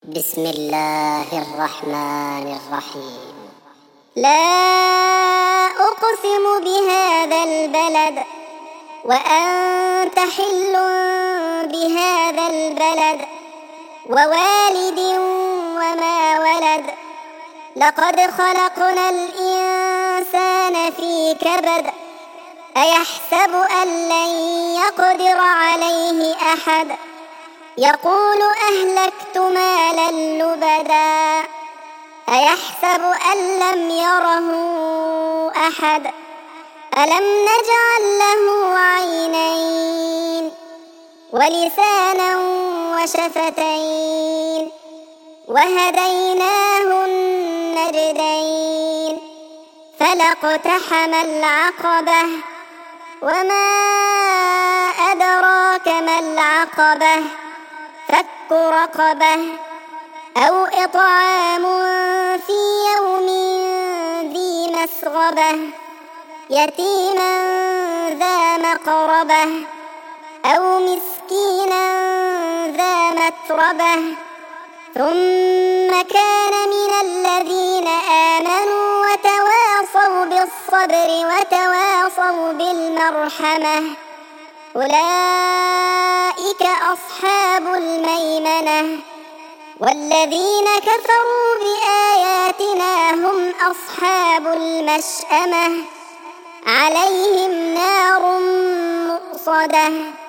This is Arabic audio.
بسم الله الرحمن الرحيم. لا أقسم بهذا البلد وأنت حل بهذا البلد ووالد وما ولد. لقد خلقنا الإنسان في كبد. أيحسب أن لن يقدر عليه أحد. يقول أهلكت مالا لبدا. أيحسب أن لم يره أحد. ألم نجعل له عينين ولسانا وشفتين وهديناه النجدين. فلاقتحم العقبة وما أدراك ما العقبة. فك رقبة أو إطعام في يوم ذي مسغبة يتيما ذا مقربة أو مسكينا ذا متربة. ثم كان من الذين آمنوا وتواصوا بالصبر وتواصوا بالمرحمة أولئك أصحاب الميمنة. والذين كفروا بآياتنا هم أصحاب المشأمة عليهم نار مؤصدة.